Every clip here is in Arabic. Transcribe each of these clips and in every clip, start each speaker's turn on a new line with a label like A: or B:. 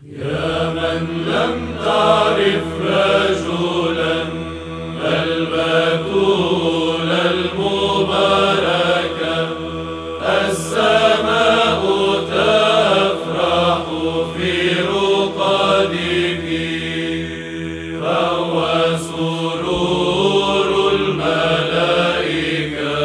A: يا من لم تعرف رجلا البتول المبارك، السماء تفرح في رقادك، فهو سرور الملائكة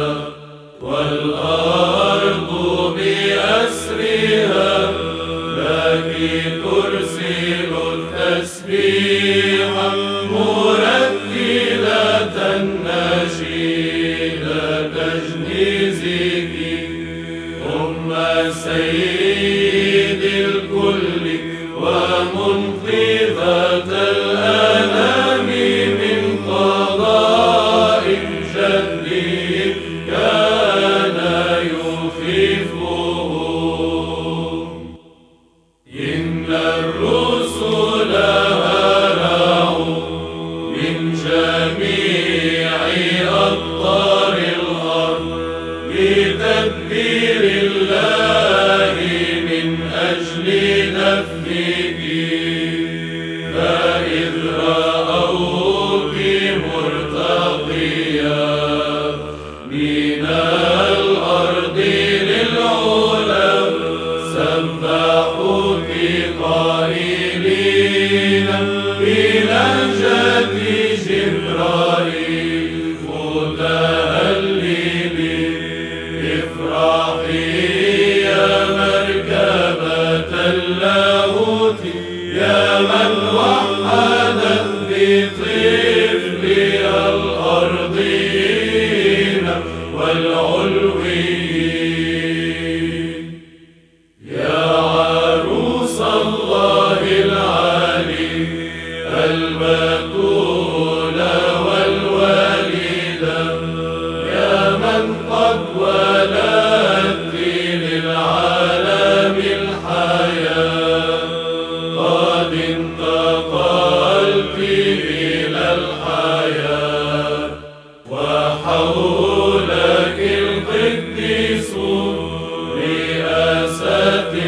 A: والأرض بأسرها، لك ترسل التسبيح مرتلة نشيد تجنيزك، أم سيد الكل ومنقذة الأنام من قضاء جدي كان يخيفهم. إن الرسل هرعوا من جميع أقطار الأرض بتدبير الله من أجل دفنك، فإذ رأوك مرتقيا من الأرض للعلا، سبحوك قائلين بلهجة جبرائيل متهللين: افرحي يا مركبة اللاهوت، يا من وحدت بطفلها الأرضين والعلويين. يا عروس الله العالي البتول والوالدة، يا من قد ولدت للعالم الحياة، قد انتقلت إلى الحياة، وحولك القديسون رئاسة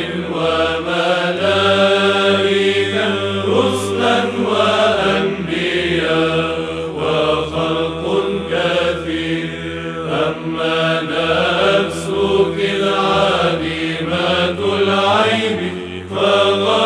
A: وملائكة، رسلا وأنبياء وخلق كثير. أما نفسك العديمة العيب فغير